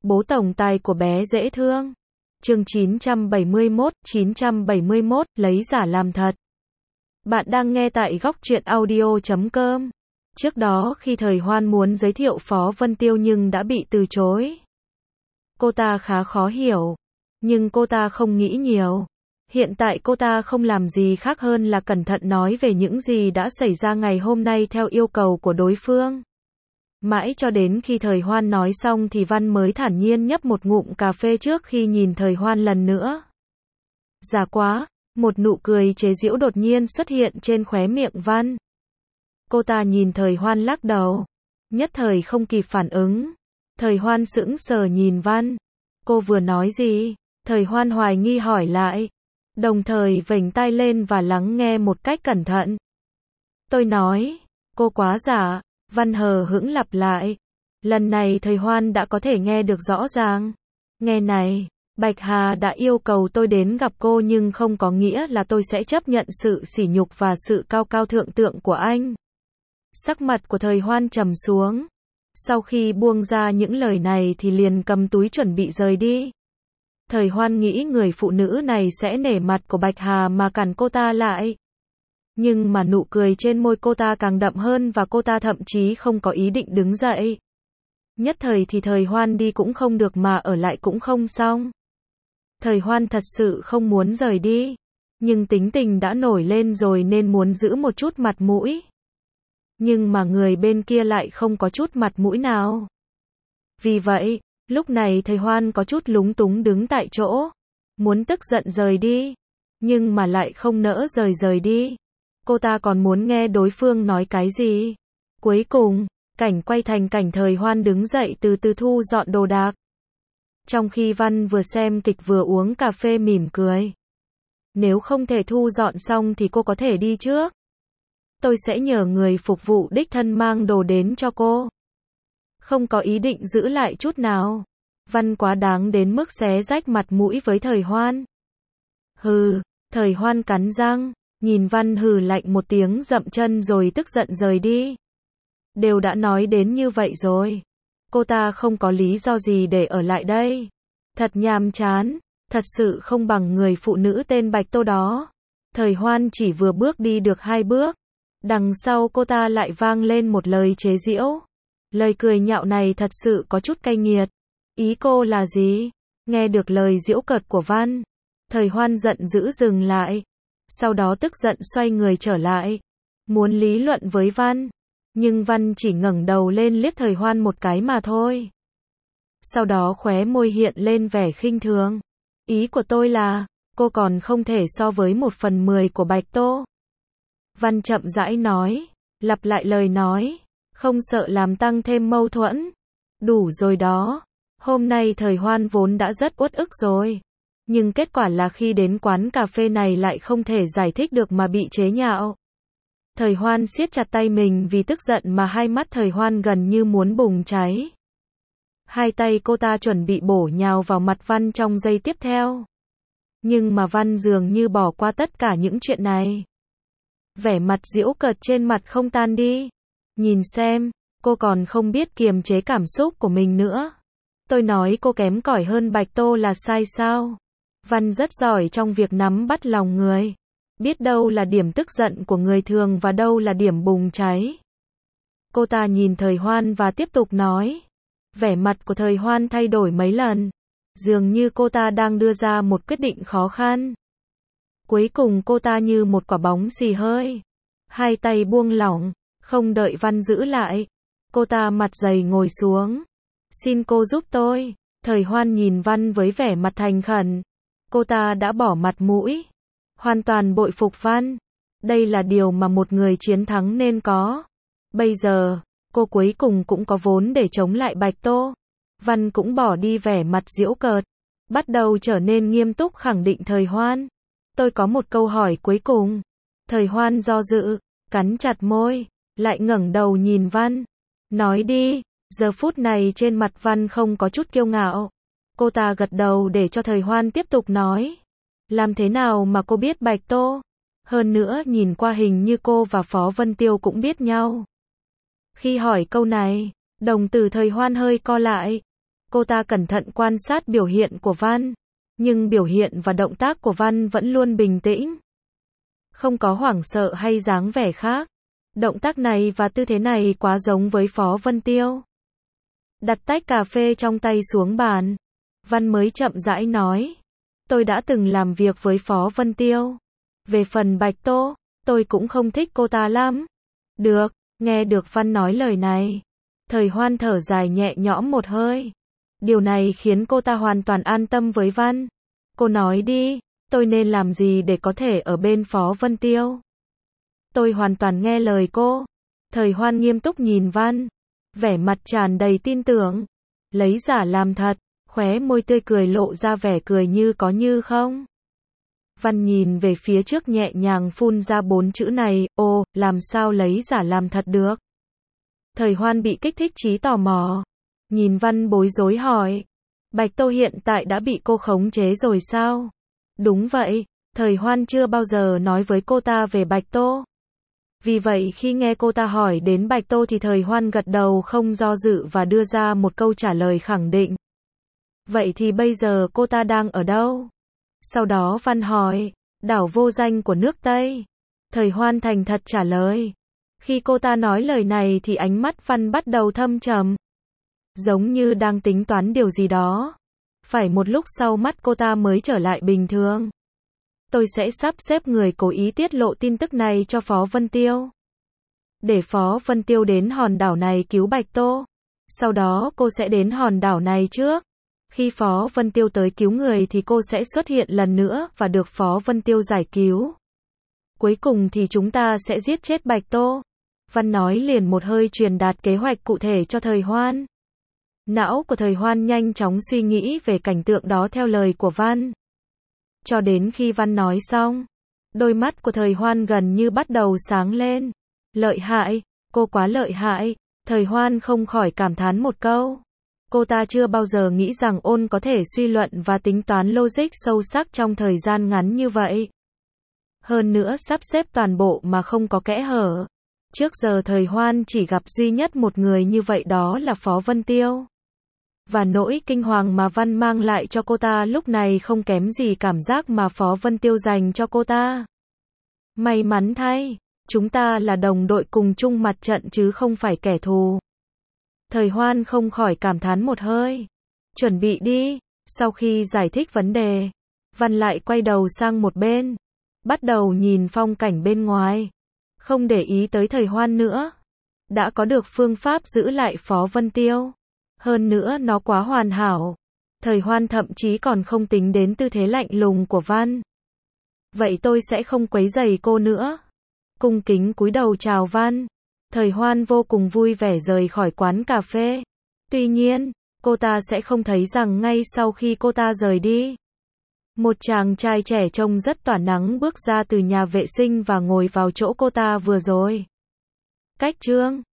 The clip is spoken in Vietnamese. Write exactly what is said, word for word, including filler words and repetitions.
Bố tổng tài của bé dễ thương. Chương chín trăm bảy mươi mốt, chín trăm bảy mươi mốt, lấy giả làm thật. Bạn đang nghe tại góc truyện audio chấm com. Trước đó khi Thời Hoan muốn giới thiệu Phó Vân Tiêu nhưng đã bị từ chối. Cô ta khá khó hiểu. Nhưng cô ta không nghĩ nhiều. Hiện tại cô ta không làm gì khác hơn là cẩn thận nói về những gì đã xảy ra ngày hôm nay theo yêu cầu của đối phương. Mãi cho đến khi Thời Hoan nói xong thì Văn mới thản nhiên nhấp một ngụm cà phê trước khi nhìn Thời Hoan lần nữa. Già quá, một nụ cười chế giễu đột nhiên xuất hiện trên khóe miệng Văn. Cô ta nhìn Thời Hoan lắc đầu. Nhất thời không kịp phản ứng. Thời Hoan sững sờ nhìn Văn. Cô vừa nói gì? Thời Hoan hoài nghi hỏi lại. Đồng thời vểnh tai lên và lắng nghe một cách cẩn thận. Tôi nói, cô quá giả. Văn hờ hững lặp lại. Lần này Thời Hoan đã có thể nghe được rõ ràng. Nghe này, Bạch Hà đã yêu cầu tôi đến gặp cô nhưng không có nghĩa là tôi sẽ chấp nhận sự sỉ nhục và sự cao cao thượng tượng của anh. Sắc mặt của Thời Hoan trầm xuống. Sau khi buông ra những lời này thì liền cầm túi chuẩn bị rời đi. Thời Hoan nghĩ người phụ nữ này sẽ nể mặt của Bạch Hà mà cản cô ta lại. Nhưng mà nụ cười trên môi cô ta càng đậm hơn và cô ta thậm chí không có ý định đứng dậy. Nhất thời thì Thời Hoan đi cũng không được mà ở lại cũng không xong. Thời Hoan thật sự không muốn rời đi. Nhưng tính tình đã nổi lên rồi nên muốn giữ một chút mặt mũi. Nhưng mà người bên kia lại không có chút mặt mũi nào. Vì vậy, lúc này Thời Hoan có chút lúng túng đứng tại chỗ. Muốn tức giận rời đi. Nhưng mà lại không nỡ rời rời đi. Cô ta còn muốn nghe đối phương nói cái gì. Cuối cùng, cảnh quay thành cảnh Thời Hoan đứng dậy từ từ thu dọn đồ đạc. Trong khi Văn vừa xem kịch vừa uống cà phê mỉm cười. Nếu không thể thu dọn xong thì cô có thể đi trước. Tôi sẽ nhờ người phục vụ đích thân mang đồ đến cho cô. Không có ý định giữ lại chút nào. Văn quá đáng đến mức xé rách mặt mũi với Thời Hoan. Hừ, Thời Hoan cắn răng. Nhìn Văn hừ lạnh một tiếng dậm chân rồi tức giận rời đi. Đều đã nói đến như vậy rồi. Cô ta không có lý do gì để ở lại đây. Thật nhàm chán. Thật sự không bằng người phụ nữ tên Bạch Tô đó. Thời Hoan chỉ vừa bước đi được hai bước. Đằng sau cô ta lại vang lên một lời chế giễu. Lời cười nhạo này thật sự có chút cay nghiệt. Ý cô là gì? Nghe được lời giễu cợt của Văn. Thời Hoan giận dữ dừng lại. Sau đó tức giận xoay người trở lại. Muốn lý luận với Văn. Nhưng Văn chỉ ngẩng đầu lên liếc Thời Hoan một cái mà thôi. Sau đó khóe môi hiện lên vẻ khinh thường. Ý của tôi là, cô còn không thể so với một phần mười của Bạch Tô. Văn chậm rãi nói. Lặp lại lời nói. Không sợ làm tăng thêm mâu thuẫn. Đủ rồi đó. Hôm nay Thời Hoan vốn đã rất uất ức rồi. Nhưng kết quả là khi đến quán cà phê này lại không thể giải thích được mà bị chế nhạo. Thời Hoan siết chặt tay mình vì tức giận mà hai mắt Thời Hoan gần như muốn bùng cháy. Hai tay cô ta chuẩn bị bổ nhào vào mặt Văn trong giây tiếp theo. Nhưng mà Văn dường như bỏ qua tất cả những chuyện này. Vẻ mặt giễu cợt trên mặt không tan đi. Nhìn xem, cô còn không biết kiềm chế cảm xúc của mình nữa. Tôi nói cô kém cỏi hơn Bạch Tô là sai sao? Văn rất giỏi trong việc nắm bắt lòng người. Biết đâu là điểm tức giận của người thường và đâu là điểm bùng cháy. Cô ta nhìn Thời Hoan và tiếp tục nói. Vẻ mặt của Thời Hoan thay đổi mấy lần. Dường như cô ta đang đưa ra một quyết định khó khăn. Cuối cùng cô ta như một quả bóng xì hơi. Hai tay buông lỏng, không đợi Văn giữ lại. Cô ta mặt dày ngồi xuống. Xin cô giúp tôi. Thời Hoan nhìn Văn với vẻ mặt thành khẩn. Cô ta đã bỏ mặt mũi. Hoàn toàn bội phục Văn. Đây là điều mà một người chiến thắng nên có. Bây giờ, cô cuối cùng cũng có vốn để chống lại Bạch Tô. Văn cũng bỏ đi vẻ mặt giễu cợt. Bắt đầu trở nên nghiêm túc khẳng định Thời Hoan. Tôi có một câu hỏi cuối cùng. Thời Hoan do dự, cắn chặt môi, lại ngẩng đầu nhìn Văn. Nói đi. Giờ phút này trên mặt Văn không có chút kiêu ngạo. Cô ta gật đầu để cho Thời Hoan tiếp tục nói. Làm thế nào mà cô biết Bạch Tô? Hơn nữa nhìn qua hình như cô và Phó Vân Tiêu cũng biết nhau. Khi hỏi câu này, đồng tử Thời Hoan hơi co lại. Cô ta cẩn thận quan sát biểu hiện của Văn, nhưng biểu hiện và động tác của Văn vẫn luôn bình tĩnh. Không có hoảng sợ hay dáng vẻ khác. Động tác này và tư thế này quá giống với Phó Vân Tiêu. Đặt tách cà phê trong tay xuống bàn, Văn mới chậm rãi nói. Tôi đã từng làm việc với Phó Vân Tiêu. Về phần Bạch Tô, tôi cũng không thích cô ta lắm. Được, nghe được Văn nói lời này. Thời Hoan thở dài nhẹ nhõm một hơi. Điều này khiến cô ta hoàn toàn an tâm với Văn. Cô nói đi, tôi nên làm gì để có thể ở bên Phó Vân Tiêu? Tôi hoàn toàn nghe lời cô. Thời Hoan nghiêm túc nhìn Văn, vẻ mặt tràn đầy tin tưởng. Lấy giả làm thật, khóe môi tươi cười lộ ra vẻ cười như có như không. Văn nhìn về phía trước nhẹ nhàng phun ra bốn chữ này, ô, làm sao lấy giả làm thật được? Thời Hoan bị kích thích trí tò mò. Nhìn Văn bối rối hỏi. Bạch Tô hiện tại đã bị cô khống chế rồi sao? Đúng vậy, Thời Hoan chưa bao giờ nói với cô ta về Bạch Tô. Vì vậy khi nghe cô ta hỏi đến Bạch Tô thì Thời Hoan gật đầu không do dự và đưa ra một câu trả lời khẳng định. Vậy thì bây giờ cô ta đang ở đâu? Sau đó Văn hỏi, đảo vô danh của nước Tây. Thời Hoan thành thật trả lời. Khi cô ta nói lời này thì ánh mắt Văn bắt đầu thâm trầm. Giống như đang tính toán điều gì đó. Phải một lúc sau mắt cô ta mới trở lại bình thường. Tôi sẽ sắp xếp người cố ý tiết lộ tin tức này cho Phó Vân Tiêu. Để Phó Vân Tiêu đến hòn đảo này cứu Bạch Tô. Sau đó cô sẽ đến hòn đảo này trước. Khi Phó Vân Tiêu tới cứu người thì cô sẽ xuất hiện lần nữa và được Phó Vân Tiêu giải cứu. Cuối cùng thì chúng ta sẽ giết chết Bạch Tô. Văn nói liền một hơi truyền đạt kế hoạch cụ thể cho Thời Hoan. Não của Thời Hoan nhanh chóng suy nghĩ về cảnh tượng đó theo lời của Văn. Cho đến khi Văn nói xong, đôi mắt của Thời Hoan gần như bắt đầu sáng lên. Lợi hại, cô quá lợi hại. Thời Hoan không khỏi cảm thán một câu. Cô ta chưa bao giờ nghĩ rằng Ôn có thể suy luận và tính toán logic sâu sắc trong thời gian ngắn như vậy. Hơn nữa sắp xếp toàn bộ mà không có kẽ hở. Trước giờ Thời Hoan chỉ gặp duy nhất một người như vậy, đó là Phó Vân Tiêu. Và nỗi kinh hoàng mà Văn mang lại cho cô ta lúc này không kém gì cảm giác mà Phó Vân Tiêu dành cho cô ta. May mắn thay, chúng ta là đồng đội cùng chung mặt trận chứ không phải kẻ thù. Thời Hoan không khỏi cảm thán một hơi. Chuẩn bị đi. Sau khi giải thích vấn đề, Văn lại quay đầu sang một bên, bắt đầu nhìn phong cảnh bên ngoài, không để ý tới Thời Hoan nữa. Đã có được phương pháp giữ lại Phó Vân Tiêu. Hơn nữa nó quá hoàn hảo. Thời Hoan thậm chí còn không tính đến tư thế lạnh lùng của Văn. Vậy tôi sẽ không quấy rầy cô nữa. Cung kính cúi đầu chào Văn. Thời Hoan vô cùng vui vẻ rời khỏi quán cà phê. Tuy nhiên, cô ta sẽ không thấy rằng ngay sau khi cô ta rời đi, một chàng trai trẻ trông rất tỏa nắng bước ra từ nhà vệ sinh và ngồi vào chỗ cô ta vừa rồi. Cách chương